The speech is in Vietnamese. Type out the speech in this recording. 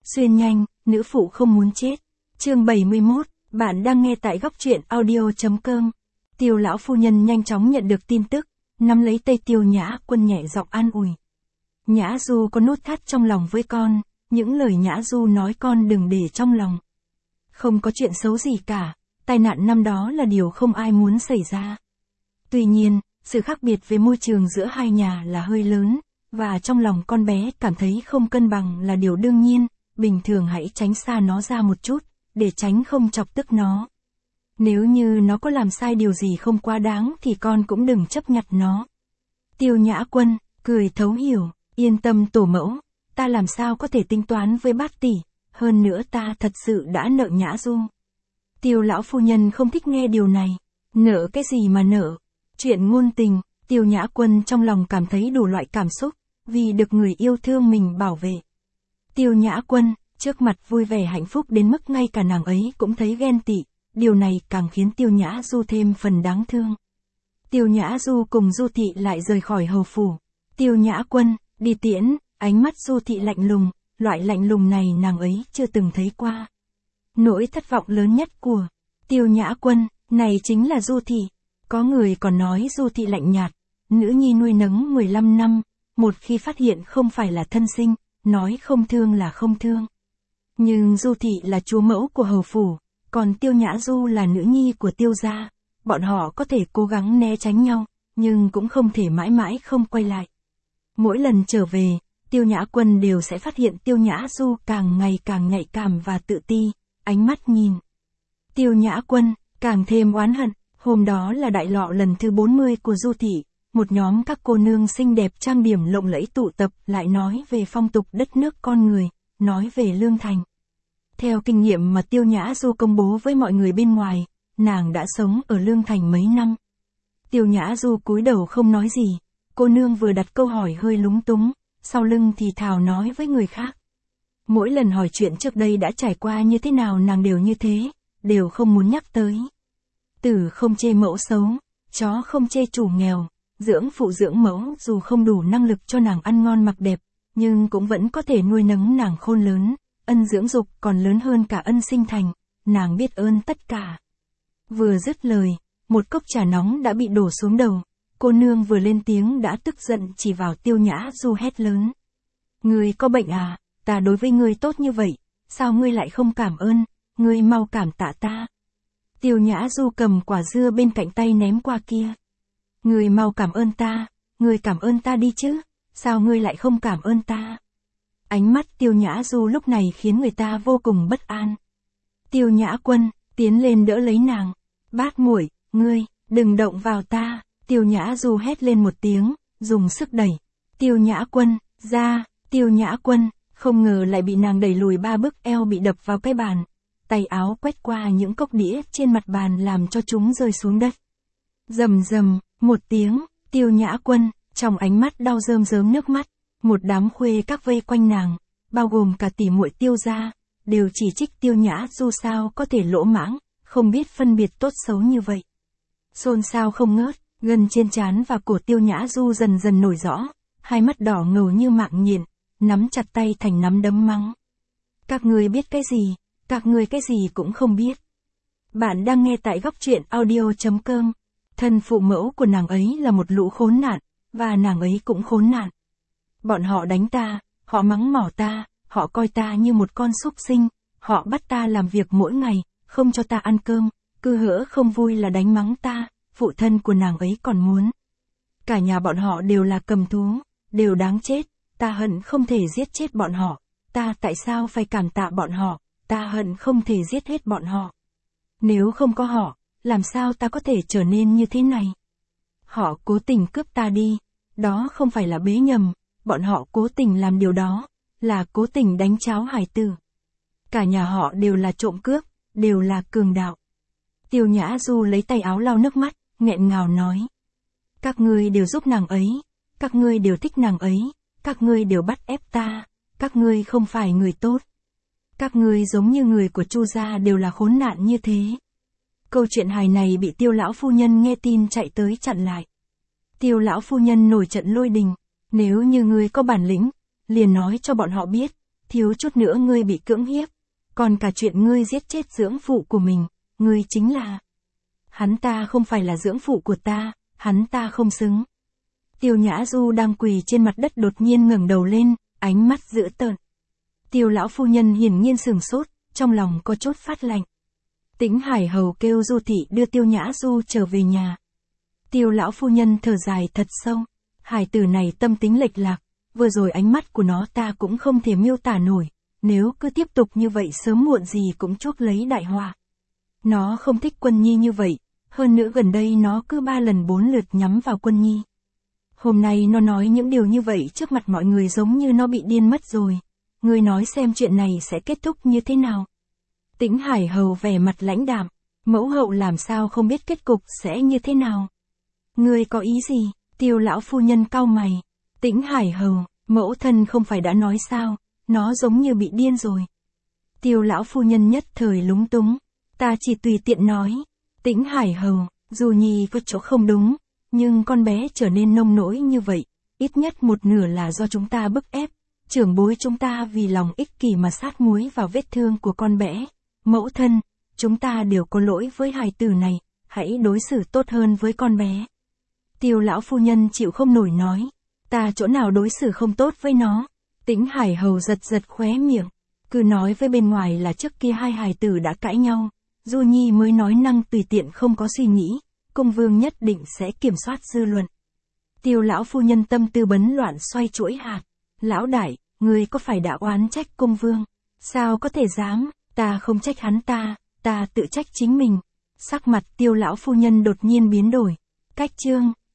Xuyên nhanh, nữ phụ không muốn chết. Chương 71, bạn đang nghe tại góc truyện audio.com. Tiêu lão phu nhân nhanh chóng nhận được tin tức, nắm lấy tay Tiêu Nhã Quân nhẹ giọng an ủi. Nhã Du có nút thắt trong lòng với con, những lời Nhã Du nói con đừng để trong lòng. Không có chuyện xấu gì cả, tai nạn năm đó là điều không ai muốn xảy ra. Tuy nhiên, sự khác biệt về môi trường giữa hai nhà là hơi lớn, và trong lòng con bé cảm thấy không cân bằng là điều đương nhiên, bình thường hãy tránh xa nó ra một chút, để tránh không chọc tức nó. Nếu như nó có làm sai điều gì không quá đáng thì con cũng đừng chấp nhặt nó. Tiêu Nhã Quân, cười thấu hiểu, yên tâm tổ mẫu, ta làm sao có thể tính toán với bác tỷ, hơn nữa ta thật sự đã nợ Nhã Du. Tiêu lão phu nhân không thích nghe điều này, nợ cái gì mà nợ, chuyện ngôn tình, Tiêu Nhã Quân trong lòng cảm thấy đủ loại cảm xúc, vì được người yêu thương mình bảo vệ. Tiêu Nhã Quân, trước mặt vui vẻ hạnh phúc đến mức ngay cả nàng ấy cũng thấy ghen tị, điều này càng khiến Tiêu Nhã Du thêm phần đáng thương. Tiêu Nhã Du cùng Du Thị lại rời khỏi hầu phủ. Tiêu Nhã Quân, đi tiễn, ánh mắt Du Thị lạnh lùng, loại lạnh lùng này nàng ấy chưa từng thấy qua. Nỗi thất vọng lớn nhất của Tiêu Nhã Quân, này chính là Du Thị. Có người còn nói Du Thị lạnh nhạt, nữ nhi nuôi nấng 15 năm, một khi phát hiện không phải là thân sinh, nói không thương là không thương. Nhưng Du Thị là chúa mẫu của hầu phủ, còn Tiêu Nhã Du là nữ nhi của Tiêu gia, bọn họ có thể cố gắng né tránh nhau, nhưng cũng không thể mãi mãi không quay lại. Mỗi lần trở về, Tiêu Nhã Quân đều sẽ phát hiện Tiêu Nhã Du càng ngày càng nhạy cảm và tự ti, ánh mắt nhìn Tiêu Nhã Quân càng thêm oán hận. Hôm đó là đại lọ lần thứ 40 của Du Thị, một nhóm các cô nương xinh đẹp trang điểm lộng lẫy tụ tập lại nói về phong tục đất nước con người, nói về lương thành. Theo kinh nghiệm mà Tiêu Nhã Du công bố với mọi người bên ngoài, nàng đã sống ở lương thành mấy năm. Tiêu Nhã Du cúi đầu không nói gì, cô nương vừa đặt câu hỏi hơi lúng túng, sau lưng thì thào nói với người khác. Mỗi lần hỏi chuyện trước đây đã trải qua như thế nào nàng đều như thế, đều không muốn nhắc tới. Tử không chê mẫu xấu, chó không chê chủ nghèo, dưỡng phụ dưỡng mẫu dù không đủ năng lực cho nàng ăn ngon mặc đẹp, nhưng cũng vẫn có thể nuôi nấng nàng khôn lớn, ân dưỡng dục còn lớn hơn cả ân sinh thành, nàng biết ơn tất cả. Vừa dứt lời, một cốc trà nóng đã bị đổ xuống đầu, cô nương vừa lên tiếng đã tức giận chỉ vào Tiêu Nhã Du hét lớn. Ngươi có bệnh à, ta đối với ngươi tốt như vậy, sao ngươi lại không cảm ơn, ngươi mau cảm tạ ta. Tiêu Nhã Du cầm quả dưa bên cạnh tay ném qua kia. Ngươi mau cảm ơn ta, ngươi cảm ơn ta đi chứ, sao ngươi lại không cảm ơn ta? Ánh mắt Tiêu Nhã Du lúc này khiến người ta vô cùng bất an. Tiêu Nhã Quân, tiến lên đỡ lấy nàng. Bát muội, ngươi, đừng động vào ta. Tiêu Nhã Du hét lên một tiếng, dùng sức đẩy. Tiêu Nhã Quân, ra, Tiêu Nhã Quân, không ngờ lại bị nàng đẩy lùi 3 bước, eo bị đập vào cái bàn. Tay áo quét qua những cốc đĩa trên mặt bàn làm cho chúng rơi xuống đất. Rầm rầm, một tiếng, Tiêu Nhã Quân, trong ánh mắt đau rơm rớm nước mắt, một đám khuê các vây quanh nàng, bao gồm cả tỷ muội Tiêu gia, đều chỉ trích Tiêu Nhã Du sao có thể lỗ mãng, không biết phân biệt tốt xấu như vậy. Xôn xao không ngớt, gân trên trán và cổ Tiêu Nhã Du dần dần nổi rõ, hai mắt đỏ ngầu như mạng nhện, nắm chặt tay thành nắm đấm mắng. Các ngươi biết cái gì? Các ngươi cái gì cũng không biết. Bạn đang nghe tại góc truyện audio.com. Thân phụ mẫu của nàng ấy là một lũ khốn nạn, và nàng ấy cũng khốn nạn. Bọn họ đánh ta, họ mắng mỏ ta, họ coi ta như một con súc sinh, họ bắt ta làm việc mỗi ngày, không cho ta ăn cơm, cứ hễ không vui là đánh mắng ta, phụ thân của nàng ấy còn muốn. Cả nhà bọn họ đều là cầm thú, đều đáng chết, ta hận không thể giết chết bọn họ, ta tại sao phải cảm tạ bọn họ? Ta hận không thể giết hết bọn họ. Nếu không có họ, làm sao ta có thể trở nên như thế này? Họ cố tình cướp ta đi, đó không phải là bế nhầm, bọn họ cố tình làm điều đó, là cố tình đánh cháo hải tử. Cả nhà họ đều là trộm cướp, đều là cường đạo. Tiêu Nhã Du lấy tay áo lau nước mắt, nghẹn ngào nói. Các ngươi đều giúp nàng ấy, các ngươi đều thích nàng ấy, các ngươi đều bắt ép ta, các ngươi không phải người tốt. Các ngươi giống như người của Chu gia đều là khốn nạn như thế. Câu chuyện hài này bị Tiêu lão phu nhân nghe tin chạy tới chặn lại. Tiêu lão phu nhân nổi trận lôi đình, nếu như ngươi có bản lĩnh, liền nói cho bọn họ biết, thiếu chút nữa ngươi bị cưỡng hiếp, còn cả chuyện ngươi giết chết dưỡng phụ của mình, ngươi chính là... Hắn ta không phải là dưỡng phụ của ta, hắn ta không xứng. Tiêu Nhã Du đang quỳ trên mặt đất đột nhiên ngẩng đầu lên, ánh mắt dữ tợn. Tiêu lão phu nhân hiển nhiên sừng sốt, trong lòng có chút phát lạnh. Tĩnh Hải Hầu kêu Du thị đưa Tiêu Nhã Du trở về nhà. Tiêu lão phu nhân thở dài thật sâu. Hải tử này tâm tính lệch lạc, vừa rồi ánh mắt của nó ta cũng không thể miêu tả nổi, nếu cứ tiếp tục như vậy sớm muộn gì cũng chuốc lấy đại họa. Nó không thích Quân Nhi như vậy, hơn nữa gần đây nó cứ 3 lần 4 lượt nhắm vào Quân Nhi. Hôm nay nó nói những điều như vậy trước mặt mọi người giống như nó bị điên mất rồi. Ngươi nói xem chuyện này sẽ kết thúc như thế nào? Tĩnh Hải Hầu vẻ mặt lãnh đạm, mẫu hậu làm sao không biết kết cục sẽ như thế nào? Ngươi có ý gì? Tiêu lão phu nhân cau mày. Tĩnh Hải Hầu, mẫu thân không phải đã nói sao, nó giống như bị điên rồi. Tiêu lão phu nhân nhất thời lúng túng, ta chỉ tùy tiện nói. Tĩnh Hải Hầu, dù Nhi có chỗ không đúng, nhưng con bé trở nên nông nỗi như vậy, ít nhất một nửa là do chúng ta bức ép. Trưởng bối chúng ta vì lòng ích kỷ mà sát muối vào vết thương của con bé. Mẫu thân, chúng ta đều có lỗi với hài tử này, hãy đối xử tốt hơn với con bé. Tiêu lão phu nhân chịu không nổi nói, ta chỗ nào đối xử không tốt với nó. Tĩnh Hải Hầu giật giật khóe miệng, cứ nói với bên ngoài là trước kia hai hài tử đã cãi nhau, Du Nhi mới nói năng tùy tiện không có suy nghĩ, Cung Vương nhất định sẽ kiểm soát dư luận. Tiêu lão phu nhân tâm tư bấn loạn xoay chuỗi hạt, lão đại, ngươi có phải đã oán trách Cung Vương? Sao có thể dám, ta không trách hắn ta tự trách chính mình. Sắc mặt Tiêu lão phu nhân đột nhiên biến đổi. Cách chương